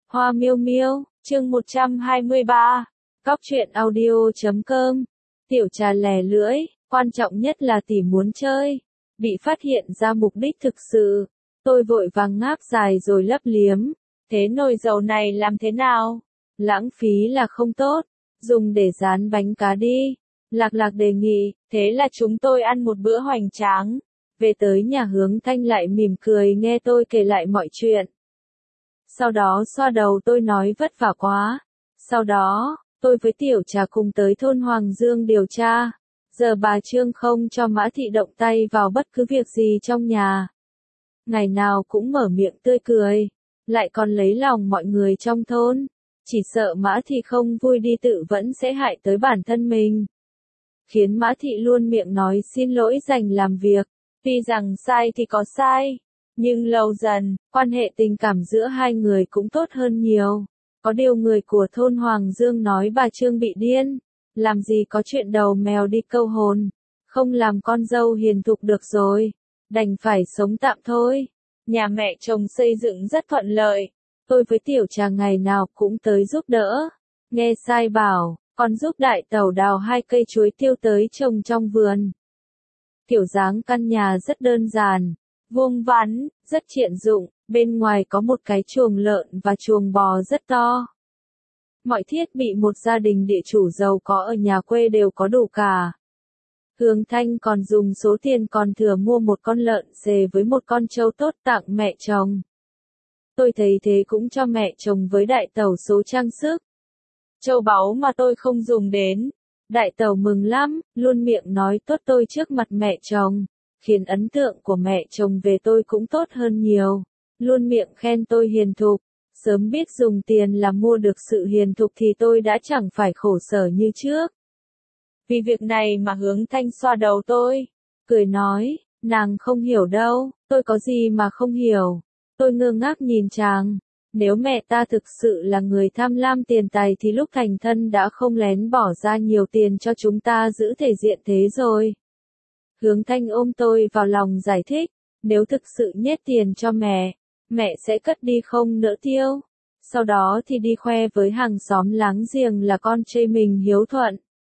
Hoa miêu miêu, chương 123. Cóc truyện audio.com. Tiểu trà lè lưỡi, quan trọng nhất là tỷ muốn chơi. Bị phát hiện ra mục đích thực sự. Tôi vội vàng ngáp dài rồi lấp liếm. Thế nồi dầu này làm thế nào? Lãng phí là không tốt. Dùng để rán bánh cá đi. Lạc Lạc đề nghị, thế là chúng tôi ăn một bữa hoành tráng. Về tới nhà Hướng Thanh lại mỉm cười nghe tôi kể lại mọi chuyện. Sau đó xoa đầu tôi nói vất vả quá. Sau đó, tôi với Tiểu Trà cùng tới thôn Hoàng Dương điều tra. Giờ bà Trương không cho Mã Thị động tay vào bất cứ việc gì trong nhà. Ngày nào cũng mở miệng tươi cười, lại còn lấy lòng mọi người trong thôn. Chỉ sợ Mã Thị không vui đi tự vẫn sẽ hại tới bản thân mình. Khiến Mã Thị luôn miệng nói xin lỗi dành làm việc. Tuy rằng sai thì có sai. Nhưng lâu dần, quan hệ tình cảm giữa hai người cũng tốt hơn nhiều. Có điều người của thôn Hoàng Dương nói bà Trương bị điên. Làm gì có chuyện đầu mèo đi câu hồn. Không làm con dâu hiền thục được rồi. Đành phải sống tạm thôi. Nhà mẹ chồng xây dựng rất thuận lợi. Tôi với Tiểu Trà ngày nào cũng tới giúp đỡ. Nghe sai bảo, còn giúp đại tẩu đào 2 cây chuối tiêu tới trồng trong vườn. Kiểu dáng căn nhà rất đơn giản. Vuông vắn, rất tiện dụng, bên ngoài có một cái chuồng lợn và chuồng bò rất to. Mọi thiết bị một gia đình địa chủ giàu có ở nhà quê đều có đủ cả. Hướng Thanh còn dùng số tiền còn thừa mua một con lợn xề với một con trâu tốt tặng mẹ chồng. Tôi thấy thế cũng cho mẹ chồng với đại tẩu số trang sức. Châu báu mà tôi không dùng đến. Đại tẩu mừng lắm, luôn miệng nói tốt tôi trước mặt mẹ chồng. Khiến ấn tượng của mẹ chồng về tôi cũng tốt hơn nhiều. Luôn miệng khen tôi hiền thục. Sớm biết dùng tiền là mua được sự hiền thục thì tôi đã chẳng phải khổ sở như trước. Vì việc này mà Hướng Thanh xoa đầu tôi. Cười nói, nàng không hiểu đâu, tôi có gì mà không hiểu. Tôi ngơ ngác nhìn chàng. Nếu mẹ ta thực sự là người tham lam tiền tài thì lúc thành thân đã không lén bỏ ra nhiều tiền cho chúng ta giữ thể diện thế rồi. Hướng Thanh ôm tôi vào lòng giải thích, nếu thực sự nhét tiền cho mẹ sẽ cất đi không nỡ tiêu. Sau đó thì đi khoe với hàng xóm láng giềng là con trai mình hiếu thuận.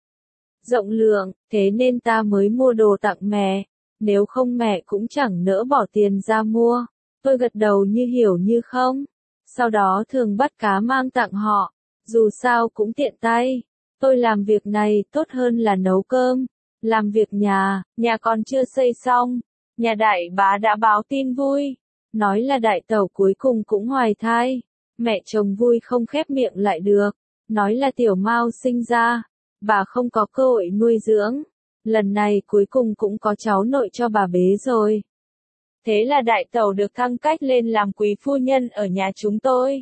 Rộng lượng, thế nên ta mới mua đồ tặng mẹ, nếu không mẹ cũng chẳng nỡ bỏ tiền ra mua. Tôi gật đầu như hiểu như không. Sau đó thường bắt cá mang tặng họ, dù sao cũng tiện tay. Tôi làm việc này tốt hơn là nấu cơm. Làm việc nhà còn chưa xây xong, nhà đại bá đã báo tin vui, nói là đại tẩu cuối cùng cũng hoài thai. Mẹ chồng vui không khép miệng lại được, nói là tiểu Mao sinh ra, bà không có cơ hội nuôi dưỡng. Lần này cuối cùng cũng có cháu nội cho bà bế rồi. Thế là đại tẩu được thăng cách lên làm quý phu nhân ở nhà chúng tôi.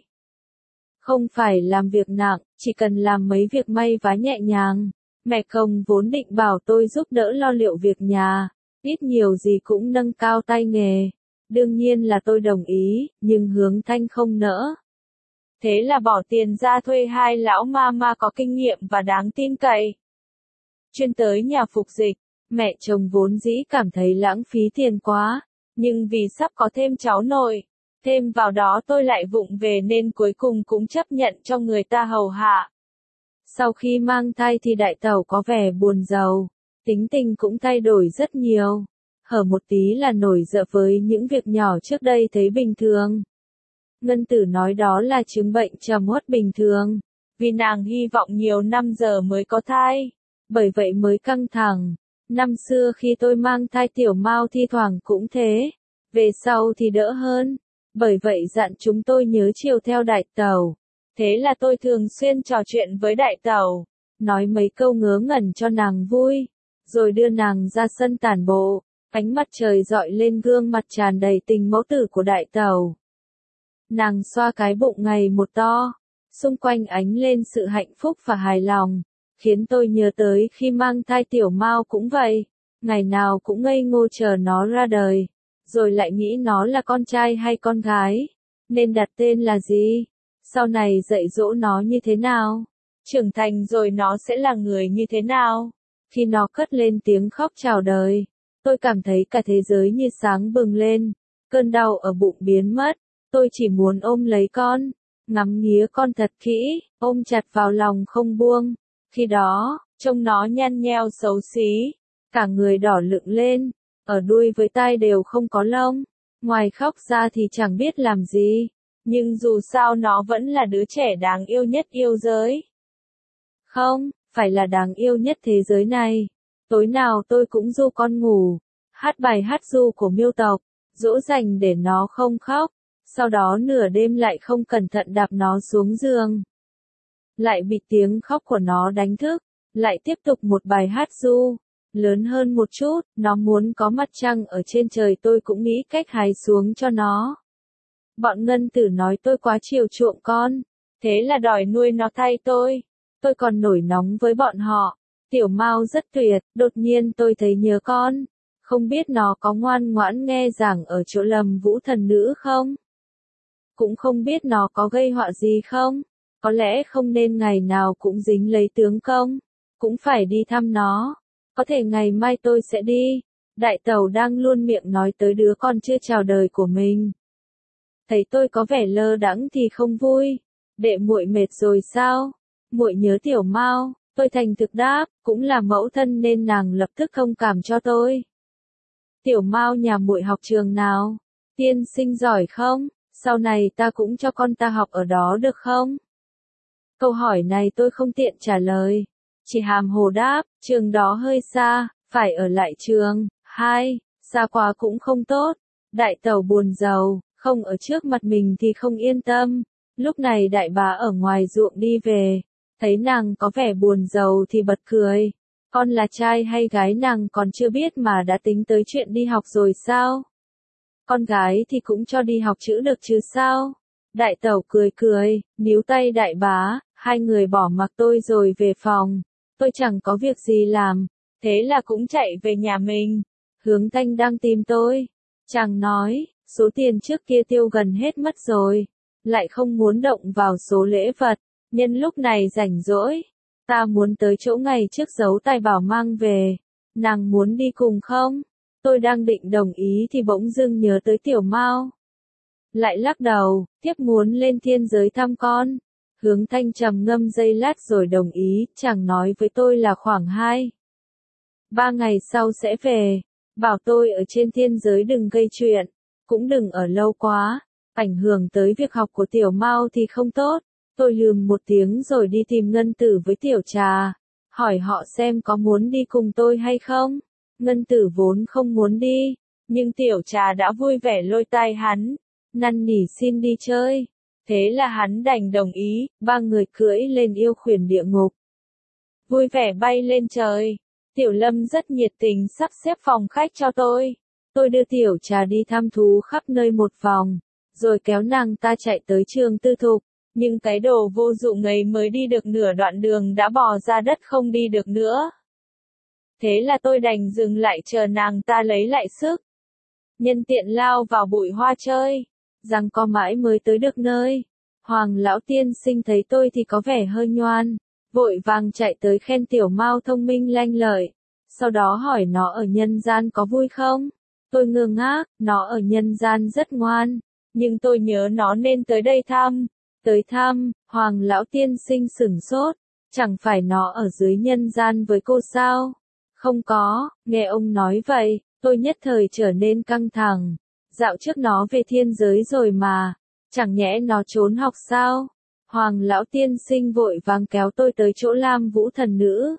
Không phải làm việc nặng, chỉ cần làm mấy việc may vá nhẹ nhàng. Mẹ chồng vốn định bảo tôi giúp đỡ lo liệu việc nhà, ít nhiều gì cũng nâng cao tay nghề. Đương nhiên là tôi đồng ý, nhưng Hướng Thanh không nỡ. Thế là bỏ tiền ra thuê 2 lão ma có kinh nghiệm và đáng tin cậy. Chuyên tới nhà phục dịch, mẹ chồng vốn dĩ cảm thấy lãng phí tiền quá, nhưng vì sắp có thêm cháu nội, thêm vào đó tôi lại vụng về nên cuối cùng cũng chấp nhận cho người ta hầu hạ. Sau khi mang thai thì đại tẩu có vẻ buồn rầu, tính tình cũng thay đổi rất nhiều, hở một tí là nổi giận với những việc nhỏ trước đây thấy bình thường. Ngân Tử nói đó là chứng bệnh trầm uất bình thường, vì nàng hy vọng nhiều năm giờ mới có thai, bởi vậy mới căng thẳng. Năm xưa khi tôi mang thai tiểu Mao thi thoảng cũng thế, về sau thì đỡ hơn, bởi vậy dặn chúng tôi nhớ chiều theo đại tẩu. Thế là tôi thường xuyên trò chuyện với đại tẩu, nói mấy câu ngớ ngẩn cho nàng vui, rồi đưa nàng ra sân tản bộ. Ánh mặt trời dọi lên gương mặt tràn đầy tình mẫu tử của đại tẩu. Nàng xoa cái bụng ngày một to, xung quanh ánh lên sự hạnh phúc và hài lòng, khiến tôi nhớ tới khi mang thai tiểu Mao cũng vậy, ngày nào cũng ngây ngô chờ nó ra đời, rồi lại nghĩ nó là con trai hay con gái, nên đặt tên là gì, sau này dạy dỗ nó như thế nào, trưởng thành rồi nó sẽ là người như thế nào. Khi nó cất lên tiếng khóc chào đời, tôi cảm thấy cả thế giới như sáng bừng lên, cơn đau ở bụng biến mất, tôi chỉ muốn ôm lấy con, ngắm nghía con thật kỹ, ôm chặt vào lòng không buông. Khi đó, trông nó nhăn nheo xấu xí, cả người đỏ lựng lên, ở đuôi với tai đều không có lông, ngoài khóc ra thì chẳng biết làm gì, nhưng dù sao nó vẫn là đứa trẻ đáng yêu nhất yêu giới. Không, phải là đáng yêu nhất thế giới này. Tối nào tôi cũng ru con ngủ, hát bài hát ru của Miêu tộc, dỗ dành để nó không khóc, sau đó nửa đêm lại không cẩn thận đạp nó xuống giường. Lại bị tiếng khóc của nó đánh thức, lại tiếp tục một bài hát ru. Lớn hơn một chút, nó muốn có mặt trăng ở trên trời, tôi cũng nghĩ cách hái xuống cho nó. Bọn ngân tử nói tôi quá chiều chuộng con, thế là đòi nuôi nó thay tôi. Tôi còn nổi nóng với bọn họ. Tiểu Mao rất tuyệt, đột nhiên tôi thấy nhớ con. Không biết nó có ngoan ngoãn nghe giảng ở chỗ Lâm Vũ thần nữ không? Cũng không biết nó có gây họa gì không? Có lẽ không nên ngày nào cũng dính lấy tướng công. Cũng phải đi thăm nó. Có thể ngày mai tôi sẽ đi. Đại tẩu đang luôn miệng nói tới đứa con chưa chào đời của mình. Thấy tôi có vẻ lơ đãng thì không vui. Đệ muội mệt rồi sao? Muội nhớ Tiểu Mao. Tôi thành thực đáp, cũng là mẫu thân nên nàng lập tức thông cảm cho tôi. Tiểu Mao nhà muội học trường nào? Tiên sinh giỏi không? Sau này ta cũng cho con ta học ở đó được không? Câu hỏi này tôi không tiện trả lời. Chỉ hàm hồ đáp, trường đó hơi xa, phải ở lại trường. 2. Xa quá cũng không tốt. Đại tẩu buồn rầu, không ở trước mặt mình thì không yên tâm. Lúc này đại bá ở ngoài ruộng đi về. Thấy nàng có vẻ buồn rầu thì bật cười. Con là trai hay gái nàng còn chưa biết mà đã tính tới chuyện đi học rồi sao? Con gái thì cũng cho đi học chữ được chứ sao? Đại tẩu cười cười, níu tay đại bá, hai người bỏ mặc tôi rồi về phòng. Tôi chẳng có việc gì làm, thế là cũng chạy về nhà mình. Hướng Thanh đang tìm tôi. Chàng nói, số tiền trước kia tiêu gần hết mất rồi. Lại không muốn động vào số lễ vật. Nhân lúc này rảnh rỗi, ta muốn tới chỗ ngày trước giấu tài bảo mang về. Nàng muốn đi cùng không? Tôi đang định đồng ý thì bỗng dưng nhớ tới Tiểu Mao. Lại lắc đầu, tiếp muốn lên thiên giới thăm con. Hướng Thanh trầm ngâm giây lát rồi đồng ý, chàng nói với tôi là khoảng 2-3 ngày sau sẽ về. Bảo tôi ở trên thiên giới đừng gây chuyện, cũng đừng ở lâu quá, ảnh hưởng tới việc học của Tiểu Mao thì không tốt. Tôi lườm một tiếng rồi đi tìm Ngân Tử với Tiểu Trà, hỏi họ xem có muốn đi cùng tôi hay không. Ngân Tử vốn không muốn đi, nhưng Tiểu Trà đã vui vẻ lôi tay hắn, năn nỉ xin đi chơi. Thế là hắn đành đồng ý, ba người cưỡi lên yêu khuyển địa ngục. Vui vẻ bay lên trời. Tiểu Lâm rất nhiệt tình sắp xếp phòng khách cho tôi. Tôi đưa Tiểu Trà đi thăm thú khắp nơi một vòng, rồi kéo nàng ta chạy tới trường tư thục. Nhưng cái đồ vô dụng ấy mới đi được nửa đoạn đường đã bò ra đất không đi được nữa. Thế là tôi đành dừng lại chờ nàng ta lấy lại sức. Nhân tiện lao vào bụi hoa chơi, giằng co mãi mới tới được nơi. Hoàng lão tiên sinh thấy tôi thì có vẻ hơi nhoan, vội vàng chạy tới khen Tiểu Mao thông minh lanh lợi. Sau đó hỏi nó ở nhân gian có vui không? Tôi ngơ ngác, nó ở nhân gian rất ngoan, nhưng tôi nhớ nó nên tới đây thăm. Tới thăm, Hoàng lão tiên sinh sửng sốt, chẳng phải nó ở dưới nhân gian với cô sao? Không có, nghe ông nói vậy, tôi nhất thời trở nên căng thẳng. Dạo trước nó về thiên giới rồi mà, chẳng nhẽ nó trốn học sao? Hoàng lão tiên sinh vội vàng kéo tôi tới chỗ Lam Vũ thần nữ.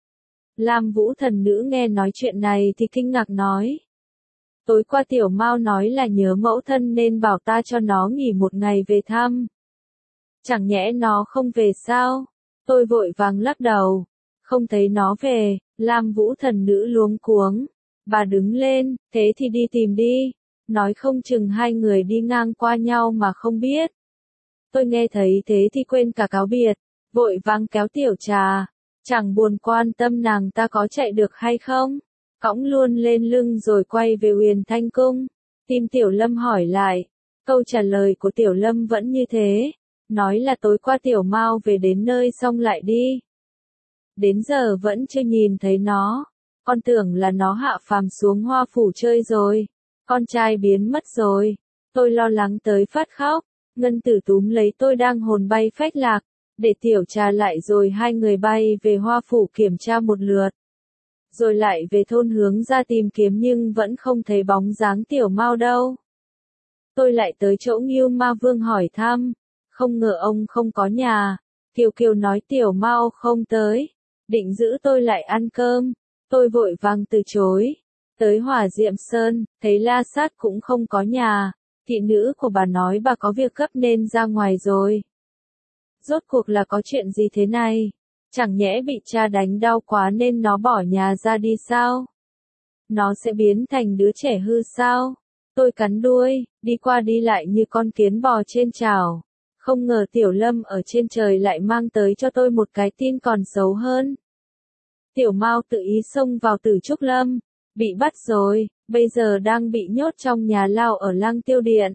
Lam Vũ thần nữ nghe nói chuyện này thì kinh ngạc nói. Tối qua Tiểu Mao nói là nhớ mẫu thân nên bảo ta cho nó nghỉ một ngày về thăm. Chẳng nhẽ nó không về sao? Tôi vội vàng lắc đầu. Không thấy nó về. Lam Vũ thần nữ luống cuống. Bà đứng lên, thế thì đi tìm đi. Nói không chừng hai người đi ngang qua nhau mà không biết. Tôi nghe thấy thế thì quên cả cáo biệt. Vội vàng kéo Tiểu Trà. Chẳng buồn quan tâm nàng ta có chạy được hay không. Cõng luôn lên lưng rồi quay về Huyền Thanh Cung. Tim Tiểu Lâm hỏi lại. Câu trả lời của Tiểu Lâm vẫn như thế. Nói là tối qua Tiểu Mao về đến nơi xong lại đi. Đến giờ vẫn chưa nhìn thấy nó. Con tưởng là nó hạ phàm xuống Hoa Phủ chơi rồi. Con trai biến mất rồi. Tôi lo lắng tới phát khóc. Ngân Tử túm lấy tôi đang hồn bay phách lạc, để Tiểu Trà lại rồi hai người bay về Hoa Phủ kiểm tra một lượt. Rồi lại về thôn hướng ra tìm kiếm nhưng vẫn không thấy bóng dáng Tiểu Mao đâu. Tôi lại tới chỗ Ngưu Ma Vương hỏi thăm, không ngờ ông không có nhà. Kiều Kiều nói Tiểu Mao không tới, định giữ tôi lại ăn cơm. Tôi vội vàng từ chối. Tới Hỏa Diệm Sơn, thấy La Sát cũng không có nhà. Thị nữ của bà nói bà có việc gấp nên ra ngoài rồi. Rốt cuộc là có chuyện gì thế này? Chẳng nhẽ bị cha đánh đau quá nên nó bỏ nhà ra đi sao? Nó sẽ biến thành đứa trẻ hư sao? Tôi cắn đuôi, đi qua đi lại như con kiến bò trên chảo. Không ngờ Tiểu Lâm ở trên trời lại mang tới cho tôi một cái tin còn xấu hơn. Tiểu Mao tự ý xông vào Tử Trúc Lâm, bị bắt rồi, bây giờ đang bị nhốt trong nhà lao ở Lăng Tiêu Điện.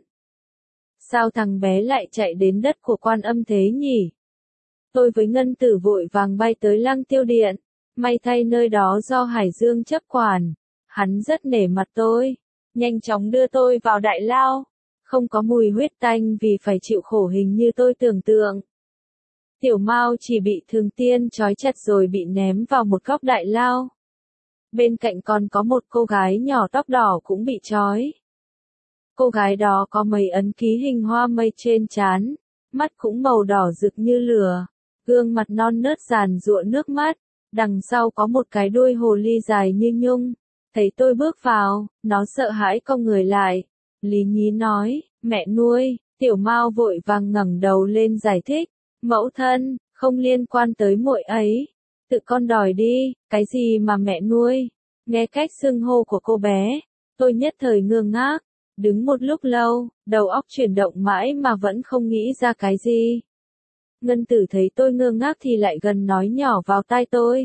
Sao thằng bé lại chạy đến đất của Quan Âm thế nhỉ? Tôi với Ngân Tử vội vàng bay tới Lăng Tiêu Điện, may thay nơi đó do Hải Dương chấp quản. Hắn rất nể mặt tôi, nhanh chóng đưa tôi vào đại lao. Không có mùi huyết tanh vì phải chịu khổ hình như tôi tưởng tượng. Tiểu Mao chỉ bị Thường Tiên trói chặt rồi bị ném vào một góc đại lao. Bên cạnh còn có một cô gái nhỏ tóc đỏ cũng bị trói. Cô gái đó có mấy ấn ký hình hoa mây trên trán, mắt cũng màu đỏ rực như lửa, gương mặt non nớt giàn giụa nước mắt, đằng sau có một cái đuôi hồ ly dài như nhung. Thấy tôi bước vào, nó sợ hãi cong người lại. Lý Nhí nói, mẹ nuôi. Tiểu Mao vội vàng ngẩng đầu lên giải thích, mẫu thân, không liên quan tới muội ấy. Tự con đòi đi, cái gì mà mẹ nuôi? Nghe cách xưng hô của cô bé, tôi nhất thời ngơ ngác, đứng một lúc lâu, đầu óc chuyển động mãi mà vẫn không nghĩ ra cái gì. Ngân Tử thấy tôi ngơ ngác thì lại gần nói nhỏ vào tai tôi.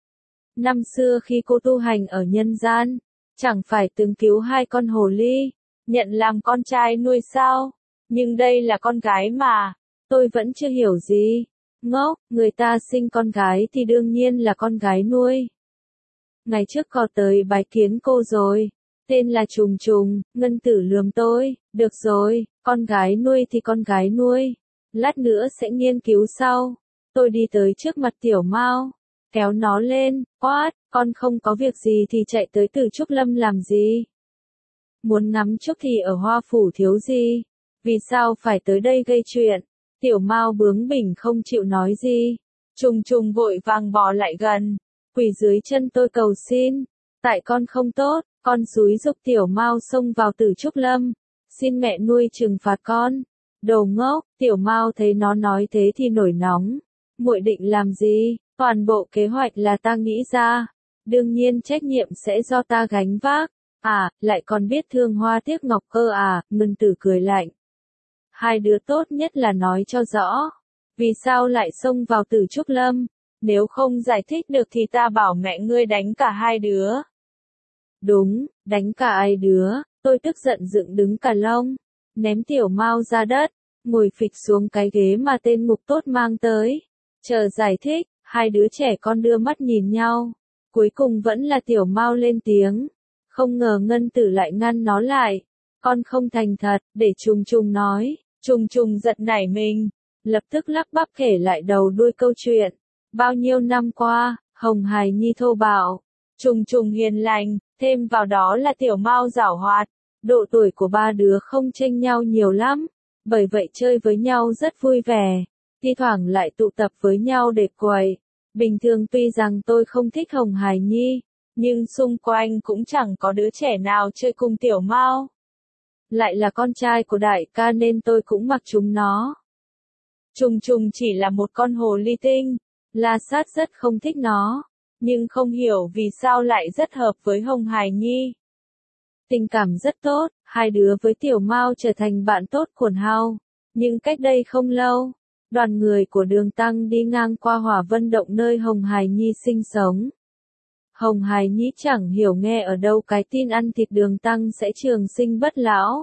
Năm xưa khi cô tu hành ở nhân gian, chẳng phải từng cứu hai con hồ ly, nhận làm con trai nuôi sao? Nhưng đây là con gái mà, tôi vẫn chưa hiểu gì. Ngốc, người ta sinh con gái thì đương nhiên là con gái nuôi. Ngày trước có tới bái kiến cô rồi, tên là Trùng Trùng. Ngân Tử lườm tôi, được rồi, con gái nuôi thì con gái nuôi, lát nữa sẽ nghiên cứu sau. Tôi đi tới trước mặt Tiểu Mao, kéo nó lên, quát, con không có việc gì thì chạy tới Tử Trúc Lâm làm gì? Muốn ngắm trúc thì ở Hoa Phủ thiếu gì? Vì sao phải tới đây gây chuyện? Tiểu Mao bướng bỉnh không chịu nói gì. Trùng Trùng vội vàng bò lại gần, quỳ dưới chân tôi cầu xin. Tại con không tốt, con xúi giục Tiểu Mao xông vào Tử Trúc Lâm. Xin mẹ nuôi trừng phạt con. Đồ ngốc, Tiểu Mao thấy nó nói thế thì nổi nóng. Muội định làm gì? Toàn bộ kế hoạch là ta nghĩ ra. Đương nhiên trách nhiệm sẽ do ta gánh vác. À, lại còn biết thương hoa tiếc ngọc cơ à? Ngân Tử cười lạnh. Hai đứa tốt nhất là nói cho rõ. Vì sao lại xông vào Tử Trúc Lâm? Nếu không giải thích được thì ta bảo mẹ ngươi đánh cả hai đứa. Đúng, đánh cả hai đứa. Tôi tức giận dựng đứng cả lông, ném Tiểu Mao ra đất, ngồi phịch xuống cái ghế mà tên ngục tốt mang tới. Chờ giải thích, hai đứa trẻ con đưa mắt nhìn nhau. Cuối cùng vẫn là Tiểu Mao lên tiếng. Không ngờ Ngân Tử lại ngăn nó lại. Con không thành thật, để Trùng Trùng nói. Trùng Trùng giật nảy mình, lập tức lắp bắp kể lại đầu đuôi câu chuyện. Bao nhiêu năm qua, Hồng Hải Nhi thô bạo, Trùng Trùng hiền lành, thêm vào đó là Tiểu Mao giảo hoạt. Độ tuổi của ba đứa không chênh nhau nhiều lắm, bởi vậy chơi với nhau rất vui vẻ, thi thoảng lại tụ tập với nhau để quậy. Bình thường tuy rằng tôi không thích Hồng Hải Nhi, nhưng xung quanh cũng chẳng có đứa trẻ nào chơi cùng Tiểu Mao. Lại là con trai của đại ca nên tôi cũng mặc chúng nó. Trùng Trùng chỉ là một con hồ ly tinh, La Sát rất không thích nó, nhưng không hiểu vì sao lại rất hợp với Hồng Hải Nhi. Tình cảm rất tốt, hai đứa với Tiểu Mao trở thành bạn tốt quần hao. Nhưng cách đây không lâu, đoàn người của Đường Tăng đi ngang qua Hỏa Vân Động nơi Hồng Hải Nhi sinh sống. Hồng Hải Nhi chẳng hiểu nghe ở đâu cái tin ăn thịt Đường Tăng sẽ trường sinh bất lão.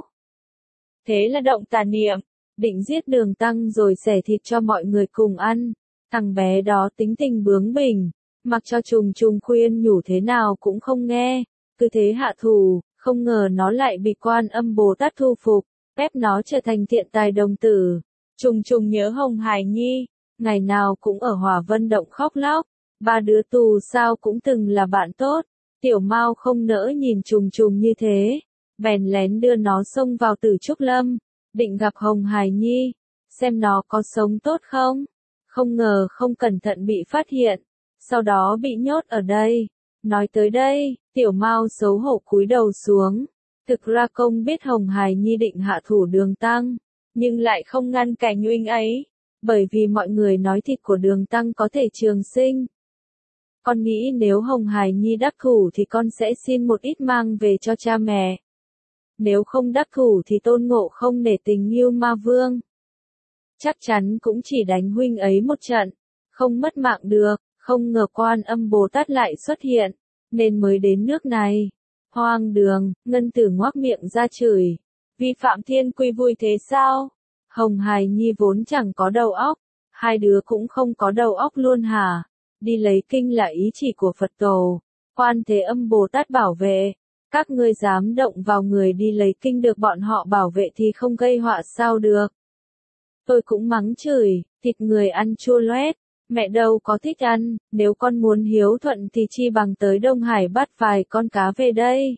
Thế là động tà niệm, định giết Đường Tăng rồi xẻ thịt cho mọi người cùng ăn. Thằng bé đó tính tình bướng bỉnh, mặc cho Trùng Trùng khuyên nhủ thế nào cũng không nghe, cứ thế hạ thủ, không ngờ nó lại bị Quan Âm Bồ Tát thu phục. ép nó trở thành thiện tài đồng tử. Trùng trùng nhớ Hồng Hải Nhi, ngày nào cũng ở Hỏa Vân Động khóc lóc, ba đứa tù sao cũng từng là bạn tốt. Tiểu Mao không nỡ nhìn trùng trùng như thế, bèn lén đưa nó xông vào Tử Trúc Lâm, định gặp Hồng Hải Nhi, xem nó có sống tốt không. Không ngờ không cẩn thận bị phát hiện, sau đó bị nhốt ở đây. Nói tới đây, Tiểu Mao xấu hổ cúi đầu xuống. Thực ra công biết Hồng Hải Nhi định hạ thủ Đường Tăng, nhưng lại không ngăn cảnh huynh ấy, bởi vì mọi người nói thịt của Đường Tăng có thể trường sinh. Con nghĩ nếu Hồng Hải Nhi đắc thủ thì con sẽ xin một ít mang về cho cha mẹ. Nếu không đắc thủ thì Tôn Ngộ Không nể tình Ngưu Ma Vương, chắc chắn cũng chỉ đánh huynh ấy một trận, không mất mạng được. Không ngờ Quan Âm Bồ Tát lại xuất hiện, nên mới đến nước này. Hoang đường, Ngân Tử ngoác miệng ra chửi, vi phạm thiên quy vui thế sao? Hồng Hải Nhi vốn chẳng có đầu óc, hai đứa cũng không có đầu óc luôn hả? Đi lấy kinh là ý chỉ của Phật tổ, Quan Thế Âm Bồ Tát bảo vệ, các ngươi dám động vào người đi lấy kinh được bọn họ bảo vệ thì không gây họa sao được? Tôi cũng mắng chửi, thịt người ăn chua loét, mẹ đâu có thích ăn, nếu con muốn hiếu thuận thì chi bằng tới Đông Hải bắt vài con cá về đây.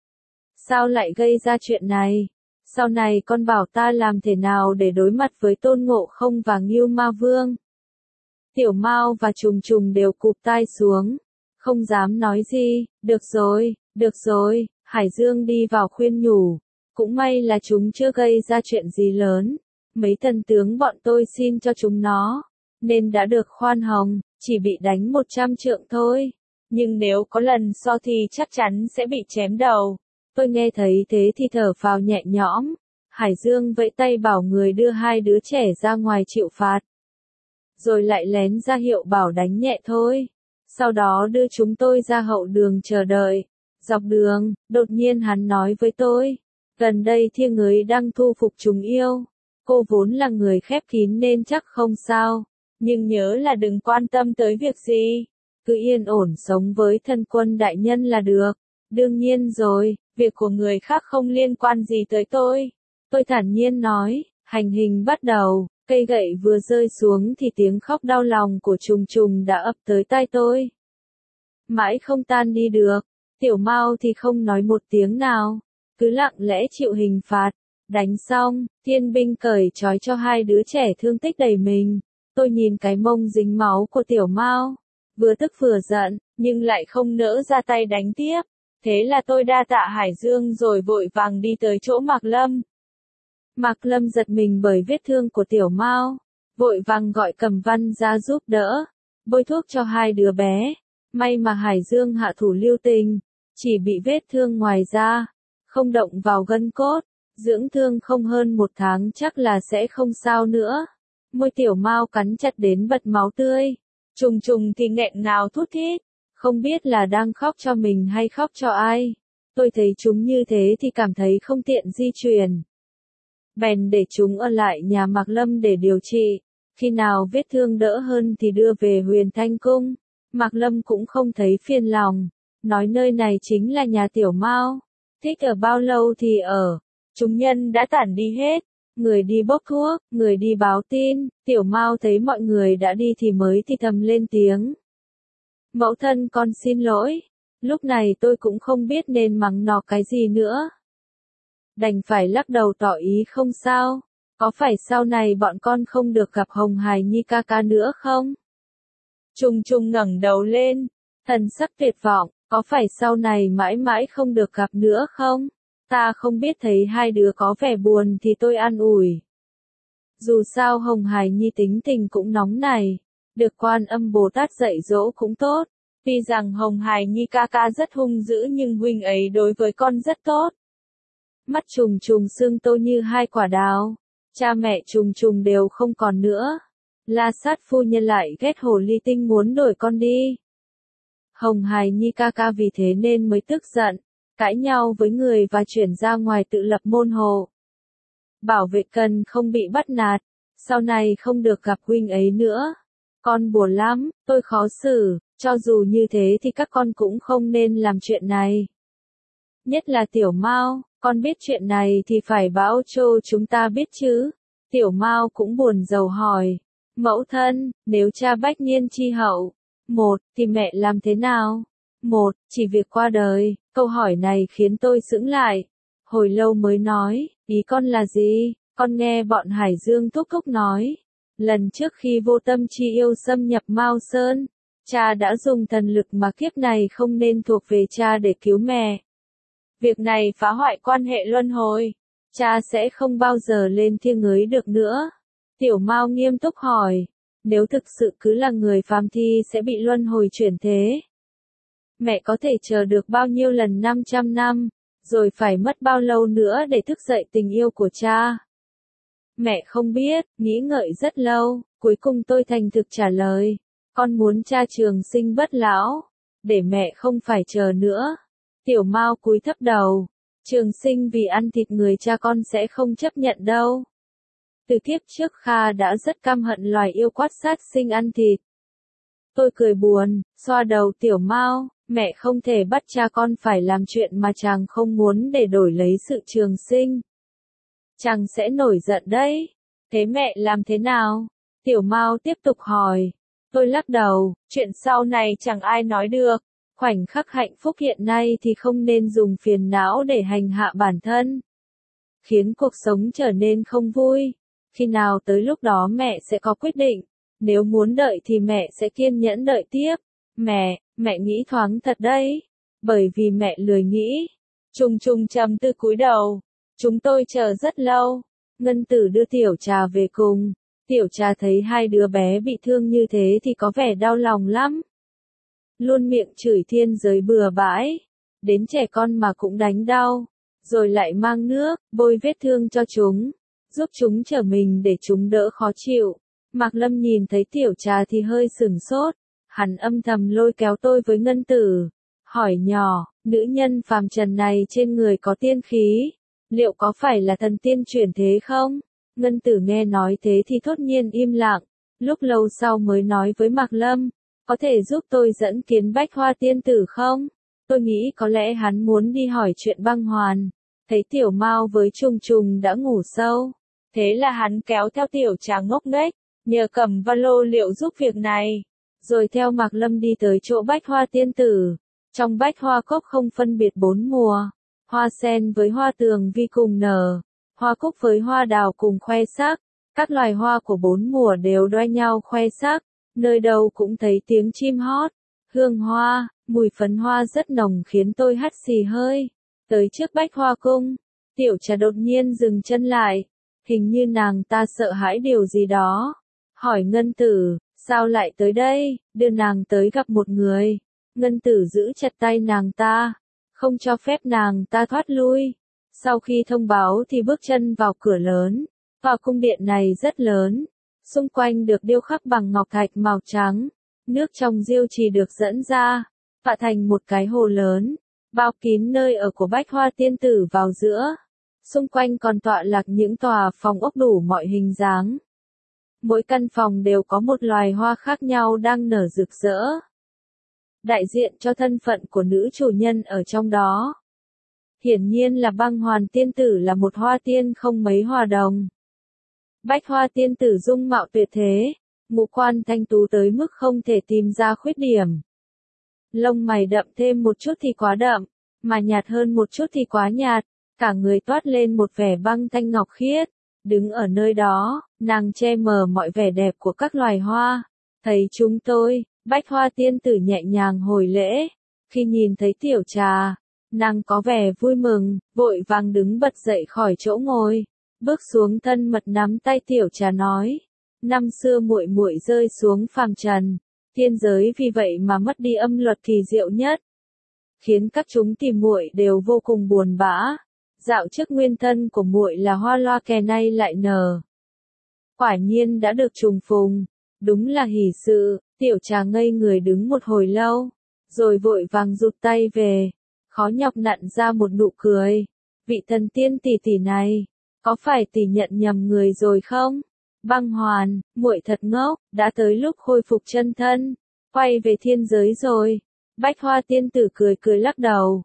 Sao lại gây ra chuyện này? Sau này con bảo ta làm thế nào để đối mặt với Tôn Ngộ Không và Ngưu Ma Vương? Tiểu Mao và Trùng Trùng đều cụp tai xuống, không dám nói gì. Được rồi, Hải Dương đi vào khuyên nhủ, cũng may là chúng chưa gây ra chuyện gì lớn, mấy thần tướng bọn tôi xin cho chúng nó, nên đã được khoan hồng, chỉ bị đánh 100 trượng thôi, nhưng nếu có lần so thì chắc chắn sẽ bị chém đầu. Tôi nghe thấy thế thì thở phào nhẹ nhõm. Hải Dương vẫy tay bảo người đưa hai đứa trẻ ra ngoài chịu phạt, rồi lại lén ra hiệu bảo đánh nhẹ thôi. Sau đó đưa chúng tôi ra hậu đường chờ đợi. Dọc đường, đột nhiên hắn nói với tôi, gần đây Thiêng ấy đang thu phục chúng yêu. Cô vốn là người khép kín nên chắc không sao, nhưng nhớ là đừng quan tâm tới việc gì, cứ yên ổn sống với Thân Quân đại nhân là được. Đương nhiên rồi, việc của người khác không liên quan gì tới tôi. Tôi thản nhiên nói, hành hình bắt đầu. Cây gậy vừa rơi xuống thì tiếng khóc đau lòng của Trùng Trùng đã ập tới tai tôi. Mãi không tan đi được, Tiểu Mao thì không nói một tiếng nào, cứ lặng lẽ chịu hình phạt. Đánh xong, thiên binh cởi trói cho hai đứa trẻ thương tích đầy mình. Tôi nhìn cái mông dính máu của Tiểu Mao, vừa tức vừa giận, nhưng lại không nỡ ra tay đánh tiếp. Thế là tôi đa tạ Hải Dương rồi vội vàng đi tới chỗ Mạc Lâm. Mạc Lâm giật mình bởi vết thương của Tiểu Mao, vội vàng gọi Cầm Văn ra giúp đỡ, bôi thuốc cho hai đứa bé. May mà Hải Dương hạ thủ lưu tình, chỉ bị vết thương ngoài da, không động vào gân cốt, dưỡng thương không hơn 1 tháng chắc là sẽ không sao nữa. Môi Tiểu Mao cắn chặt đến bật máu tươi, Trùng Trùng thì nghẹn ngào thút thít, không biết là đang khóc cho mình hay khóc cho ai. Tôi thấy chúng như thế thì cảm thấy không tiện di chuyển, bèn để chúng ở lại nhà Mạc Lâm để điều trị, khi nào vết thương đỡ hơn thì đưa về Huyền Thanh Cung. Mạc Lâm cũng không thấy phiền lòng, nói nơi này chính là nhà Tiểu Mao, thích ở bao lâu thì ở. Chúng nhân đã tản đi hết, người đi bốc thuốc, người đi báo tin. Tiểu Mao thấy mọi người đã đi thì mới thì thầm lên tiếng, mẫu thân con xin lỗi. Lúc này tôi cũng không biết nên mắng nó cái gì nữa, đành phải lắc đầu tỏ ý không sao. Có phải sau này bọn con không được gặp Hồng Hải Nhi ca ca nữa không? Trùng Trùng ngẩng đầu lên, thần sắc tuyệt vọng, có phải sau này mãi mãi không được gặp nữa không? Ta không biết, thấy hai đứa có vẻ buồn thì tôi an ủi. Dù sao Hồng Hải Nhi tính tình cũng nóng này, được Quan Âm Bồ Tát dạy dỗ cũng tốt. Tuy rằng Hồng Hải Nhi ca ca rất hung dữ nhưng huynh ấy đối với con rất tốt. Mắt Trùng Trùng sưng tô như hai quả đào, cha mẹ Trùng Trùng đều không còn nữa. La Sát phu nhân lại ghét hồ ly tinh muốn đuổi con đi. Hồng Hải Nhi ca ca vì thế nên mới tức giận, cãi nhau với người và chuyển ra ngoài tự lập môn hộ. Bảo vệ cần không bị bắt nạt, sau này không được gặp huynh ấy nữa. Con buồn lắm, tôi khó xử, cho dù như thế thì các con cũng không nên làm chuyện này. Nhất là Tiểu Mao, con biết chuyện này thì phải báo cho chúng ta biết chứ. Tiểu Mao cũng buồn rầu hỏi. Mẫu thân, nếu cha bách niên chi hậu, một, thì mẹ làm thế nào? Một, chỉ việc qua đời. Câu hỏi này khiến tôi sững lại. Hồi lâu mới nói, ý con là gì? Con nghe bọn Hải Dương thúc thúc nói. Lần trước khi vô tâm chi yêu xâm nhập Mao Sơn, cha đã dùng thần lực mà kiếp này không nên thuộc về cha để cứu mẹ. Việc này phá hoại quan hệ luân hồi. Cha sẽ không bao giờ lên thiên giới được nữa. Tiểu Mao nghiêm túc hỏi. Nếu thực sự cứ là người phàm thì sẽ bị luân hồi chuyển thế. Mẹ có thể chờ được bao nhiêu lần 500 năm, rồi phải mất bao lâu nữa để thức dậy tình yêu của cha? Mẹ không biết, nghĩ ngợi rất lâu, cuối cùng tôi thành thực trả lời. Con muốn cha trường sinh bất lão, để mẹ không phải chờ nữa. Tiểu Mao cúi thấp đầu. Trường sinh vì ăn thịt người cha con sẽ không chấp nhận đâu. Từ kiếp trước Kha đã rất căm hận loài yêu quát sát sinh ăn thịt. Tôi cười buồn, xoa đầu Tiểu Mao, mẹ không thể bắt cha con phải làm chuyện mà chàng không muốn để đổi lấy sự trường sinh. Chàng sẽ nổi giận đấy. Thế mẹ làm thế nào? Tiểu Mao tiếp tục hỏi. Tôi lắc đầu, chuyện sau này chẳng ai nói được. Khoảnh khắc hạnh phúc hiện nay thì không nên dùng phiền não để hành hạ bản thân, khiến cuộc sống trở nên không vui. Khi nào tới lúc đó mẹ sẽ có quyết định. Nếu muốn đợi thì mẹ sẽ kiên nhẫn đợi tiếp. Mẹ nghĩ thoáng thật đấy. Bởi vì mẹ lười nghĩ. Trùng trùng trầm tư cúi đầu. Chúng tôi chờ rất lâu. Ngân Tử đưa Tiểu Trà về cùng. Tiểu Trà thấy hai đứa bé bị thương như thế thì có vẻ đau lòng lắm. Luôn miệng chửi thiên giới bừa bãi. Đến trẻ con mà cũng đánh đau. Rồi lại mang nước, bôi vết thương cho chúng. Giúp chúng trở mình để chúng đỡ khó chịu. Mạc Lâm nhìn thấy Tiểu Trà thì hơi sửng sốt. Hắn âm thầm lôi kéo tôi với Ngân Tử. Hỏi nhỏ, nữ nhân phàm trần này trên người có tiên khí. Liệu có phải là thần tiên chuyển thế không? Ngân Tử nghe nói thế thì thốt nhiên im lặng. Lúc lâu sau mới nói với Mạc Lâm. Có thể giúp tôi dẫn kiến Bách Hoa tiên tử không? Tôi nghĩ có lẽ hắn muốn đi hỏi chuyện Băng Hoàn. Thấy Tiểu Mao với Trùng Trùng đã ngủ sâu. Thế là hắn kéo theo Tiểu Trà ngốc nghếch, nhờ cầm va lô liệu giúp việc này. Rồi theo Mạc Lâm đi tới chỗ Bách Hoa tiên tử. Trong Bách Hoa cốc không phân biệt bốn mùa. Hoa sen với hoa tường vi cùng nở. Hoa cúc với hoa đào cùng khoe sắc. Các loài hoa của bốn mùa đều đoa nhau khoe sắc. Nơi đâu cũng thấy tiếng chim hót. Hương hoa, mùi phấn hoa rất nồng khiến tôi hắt xì hơi. Tới trước Bách Hoa cung, Tiểu Trà đột nhiên dừng chân lại. Hình như nàng ta sợ hãi điều gì đó. Hỏi Ngân Tử, sao lại tới đây? Đưa nàng tới gặp một người. Ngân Tử giữ chặt tay nàng ta, không cho phép nàng ta thoát lui. Sau khi thông báo thì bước chân vào cửa lớn. Tòa cung điện này rất lớn. Xung quanh được điêu khắc bằng ngọc thạch màu trắng. Nước trong diêu trì được dẫn ra, tạo thành một cái hồ lớn, bao kín nơi ở của Bách Hoa tiên tử vào giữa. Xung quanh còn tọa lạc những tòa phòng ốc đủ mọi hình dáng. Mỗi căn phòng đều có một loài hoa khác nhau đang nở rực rỡ. Đại diện cho thân phận của nữ chủ nhân ở trong đó. Hiển nhiên là Băng Hoàn tiên tử là một hoa tiên không mấy hòa đồng. Bách Hoa tiên tử dung mạo tuyệt thế, ngũ quan thanh tú tới mức không thể tìm ra khuyết điểm. Lông mày đậm thêm một chút thì quá đậm, mà nhạt hơn một chút thì quá nhạt, cả người toát lên một vẻ băng thanh ngọc khiết. Đứng ở nơi đó, nàng che mờ mọi vẻ đẹp của các loài hoa. Thấy chúng tôi, Bách Hoa tiên tử nhẹ nhàng hồi lễ. Khi nhìn thấy Tiểu Trà, nàng có vẻ vui mừng, vội vàng đứng bật dậy khỏi chỗ ngồi. Bước xuống thân mật nắm tay Tiểu Trà nói, năm xưa muội muội rơi xuống phàm trần, thiên giới vì vậy mà mất đi âm luật kỳ diệu nhất, khiến các chúng tìm muội đều vô cùng buồn bã. Dạo trước nguyên thân của muội là hoa loa kè nay lại nở. Quả nhiên đã được trùng phùng, đúng là hỷ sự. Tiểu Trà ngây người đứng một hồi lâu, rồi vội vàng rụt tay về, khó nhọc nặn ra một nụ cười. Vị thần tiên tỷ tỷ này, có phải tỷ nhận nhầm người rồi không? Băng Hoàn, muội thật ngốc, đã tới lúc khôi phục chân thân, quay về thiên giới rồi. Bách Hoa tiên tử cười cười lắc đầu.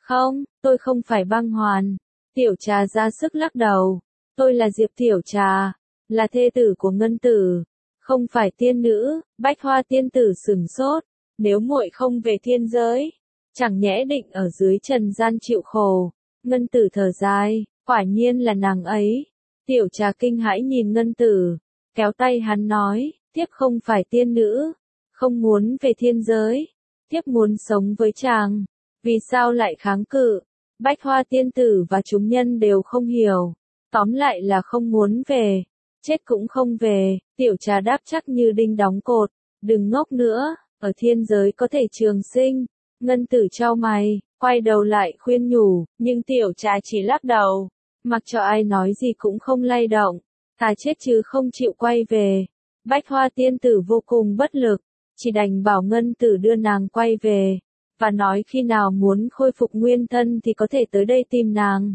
Không, tôi không phải băng hoàn. Tiểu Trà ra sức lắc đầu. Tôi là Diệp Tiểu Trà, là thê tử của Ngân Tử, không phải tiên nữ. Bách Hoa tiên tử sửng sốt. Nếu muội không về thiên giới, chẳng nhẽ định ở dưới trần gian chịu khổ. Ngân Tử thở dài, quả nhiên là nàng ấy. Tiểu Trà kinh hãi nhìn Ngân Tử, kéo tay hắn nói, thiếp không phải tiên nữ, không muốn về thiên giới, thiếp muốn sống với chàng. Vì sao lại kháng cự? Bách Hoa tiên tử và chúng nhân đều không hiểu. Tóm lại là không muốn về, chết cũng không về. Tiểu Trà đáp chắc như đinh đóng cột, đừng ngốc nữa, ở thiên giới có thể trường sinh. Ngân Tử chau mày, quay đầu lại khuyên nhủ, nhưng Tiểu Trà chỉ lắc đầu, mặc cho ai nói gì cũng không lay động, thà chết chứ không chịu quay về. Bách Hoa tiên tử vô cùng bất lực, chỉ đành bảo Ngân Tử đưa nàng quay về, và nói khi nào muốn khôi phục nguyên thân thì có thể tới đây tìm nàng.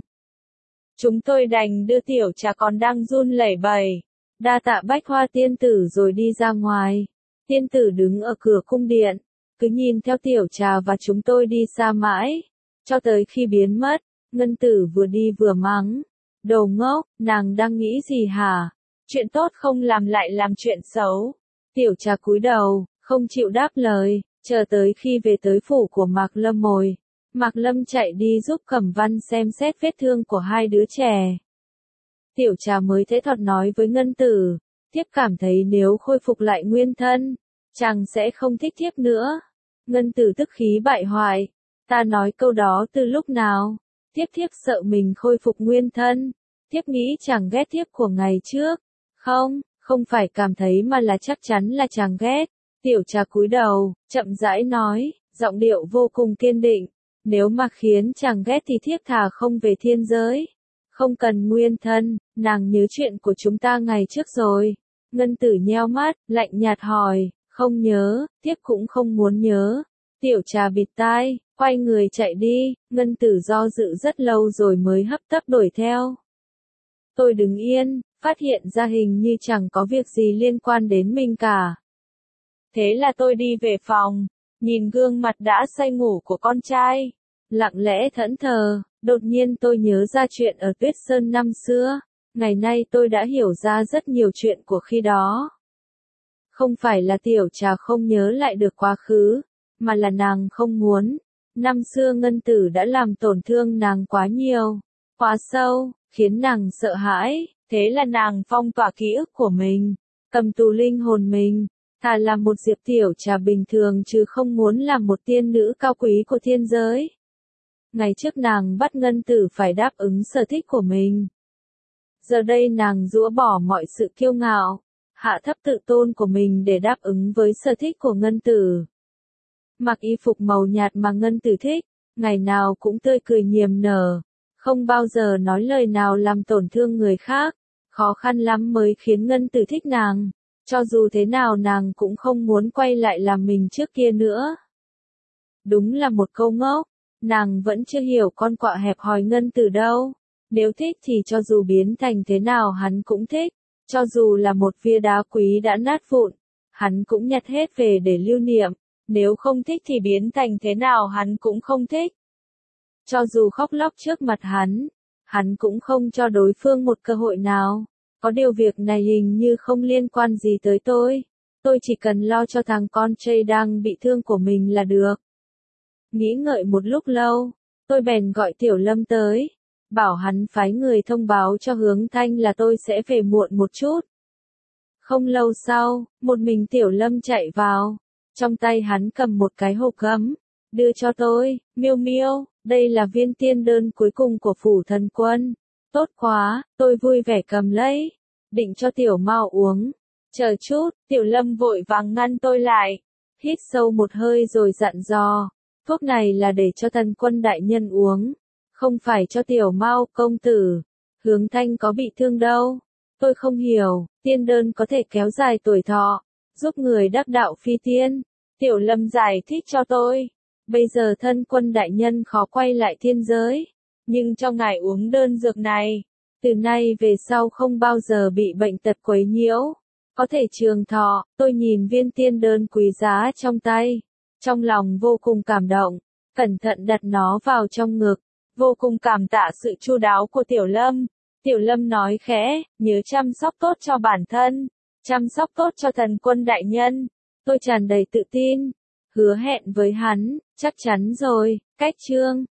Chúng tôi đành đưa Tiểu Trà còn đang run lẩy bẩy, đa tạ Bách Hoa tiên tử rồi đi ra ngoài. Tiên tử đứng ở cửa cung điện, cứ nhìn theo Tiểu Trà và chúng tôi đi xa mãi, cho tới khi biến mất. Ngân Tử vừa đi vừa mắng, đồ ngốc, nàng đang nghĩ gì hả? Chuyện tốt không làm lại làm chuyện xấu. Tiểu Trà cúi đầu, không chịu đáp lời, chờ tới khi về tới phủ của Mạc Lâm Mồi. Mạc Lâm chạy đi giúp Cẩm Văn xem xét vết thương của hai đứa trẻ. Tiểu Trà mới thế thọt nói với Ngân Tử, thiếp cảm thấy nếu khôi phục lại nguyên thân, chàng sẽ không thích thiếp nữa. Ngân Tử tức khí bại hoại, ta nói câu đó từ lúc nào? Thiếp sợ mình khôi phục nguyên thân. Thiếp nghĩ chàng ghét thiếp của ngày trước. Không, không phải cảm thấy mà là chắc chắn là chàng ghét. Tiểu Trà cúi đầu, chậm rãi nói, giọng điệu vô cùng kiên định. Nếu mà khiến chàng ghét thì thiếp thà không về thiên giới. Không cần nguyên thân, nàng nhớ chuyện của chúng ta ngày trước rồi. Ngân Tử nheo mắt, lạnh nhạt hỏi, không nhớ, thiếp cũng không muốn nhớ. Tiểu Trà bịt tai, quay người chạy đi. Ngân Tử do dự rất lâu rồi mới hấp tấp đuổi theo. Tôi đứng yên, phát hiện ra hình như chẳng có việc gì liên quan đến mình cả. Thế là tôi đi về phòng, nhìn gương mặt đã say ngủ của con trai, lặng lẽ thẫn thờ. Đột nhiên tôi nhớ ra chuyện ở Tuyết Sơn năm xưa. Ngày nay tôi đã hiểu ra rất nhiều chuyện của khi đó. Không phải là Tiểu Trà không nhớ lại được quá khứ, mà là nàng không muốn. Năm xưa Ngân Tử đã làm tổn thương nàng quá nhiều, quá sâu, khiến nàng sợ hãi. Thế là nàng phong tỏa ký ức của mình, cầm tù linh hồn mình, thà là một Diệp Tiểu Trà bình thường chứ không muốn làm một tiên nữ cao quý của thiên giới. Ngày trước nàng bắt Ngân Tử phải đáp ứng sở thích của mình. Giờ đây nàng giũa bỏ mọi sự kiêu ngạo, hạ thấp tự tôn của mình để đáp ứng với sở thích của Ngân Tử. Mặc y phục màu nhạt mà Ngân Tử thích, ngày nào cũng tươi cười niềm nở, không bao giờ nói lời nào làm tổn thương người khác. Khó khăn lắm mới khiến Ngân Tử thích nàng, cho dù thế nào nàng cũng không muốn quay lại làm mình trước kia nữa. Đúng là một câu ngốc, nàng vẫn chưa hiểu con quạ hẹp hòi Ngân Tử đâu. Nếu thích thì cho dù biến thành thế nào hắn cũng thích, cho dù là một viên đá quý đã nát vụn, hắn cũng nhặt hết về để lưu niệm. Nếu không thích thì biến thành thế nào hắn cũng không thích. Cho dù khóc lóc trước mặt hắn cũng không cho đối phương một cơ hội nào. Có điều việc này hình như không liên quan gì tới tôi. Tôi chỉ cần lo cho thằng con trai đang bị thương của mình là được. Nghĩ ngợi một lúc lâu, tôi bèn gọi Tiểu Lâm tới, bảo hắn phái người thông báo cho Hướng Thanh là tôi sẽ về muộn một chút. Không lâu sau, một mình Tiểu Lâm chạy vào, trong tay hắn cầm một cái hộp gấm, đưa cho tôi. Miêu Miêu, đây là viên tiên đơn cuối cùng của Phủ Thần Quân. Tốt quá, tôi vui vẻ cầm lấy, định cho Tiểu Mao uống. Chờ chút, Tiểu Lâm vội vàng ngăn tôi lại, hít sâu một hơi rồi dặn dò, thuốc này là để cho Thần Quân đại nhân uống, không phải cho Tiểu Mao công tử. Hướng Thanh có bị thương đâu. Tôi không hiểu, tiên đơn có thể kéo dài tuổi thọ, giúp người đắc đạo phi tiên. Tiểu Lâm giải thích cho tôi. Bây giờ Thân Quân đại nhân khó quay lại thiên giới, nhưng trong ngày uống đơn dược này, từ nay về sau không bao giờ bị bệnh tật quấy nhiễu, có thể trường thọ. Tôi nhìn viên tiên đơn quý giá trong tay, trong lòng vô cùng cảm động, cẩn thận đặt nó vào trong ngực. Vô cùng cảm tạ sự chu đáo của Tiểu Lâm. Tiểu Lâm nói khẽ, nhớ chăm sóc tốt cho bản thân, chăm sóc tốt cho thần quân đại nhân. Tôi tràn đầy tự tin, hứa hẹn với hắn, chắc chắn rồi, cách chương